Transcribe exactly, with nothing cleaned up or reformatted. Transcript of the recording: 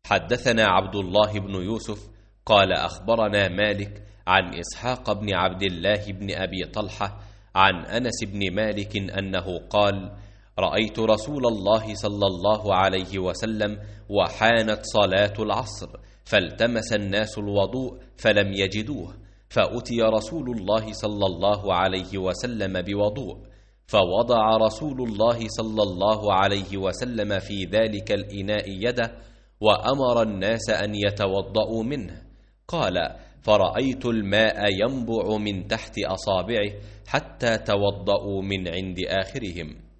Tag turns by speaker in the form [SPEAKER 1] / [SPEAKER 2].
[SPEAKER 1] حدثنا عبد الله بن يوسف قال أخبرنا مالك عن إسحاق بن عبد الله بن أبي طلحة عن أنس بن مالك أنه قال: رأيت رسول الله صلى الله عليه وسلم وحانت صلاة العصر، فالتمس الناس الوضوء فلم يجدوه، فأتي رسول الله صلى الله عليه وسلم بوضوء، فوضع رسول الله صلى الله عليه وسلم في ذلك الإناء يده وأمر الناس أن يتوضأوا منه. قال: فرأيت الماء ينبع من تحت أصابعه حتى توضأوا من عند آخرهم.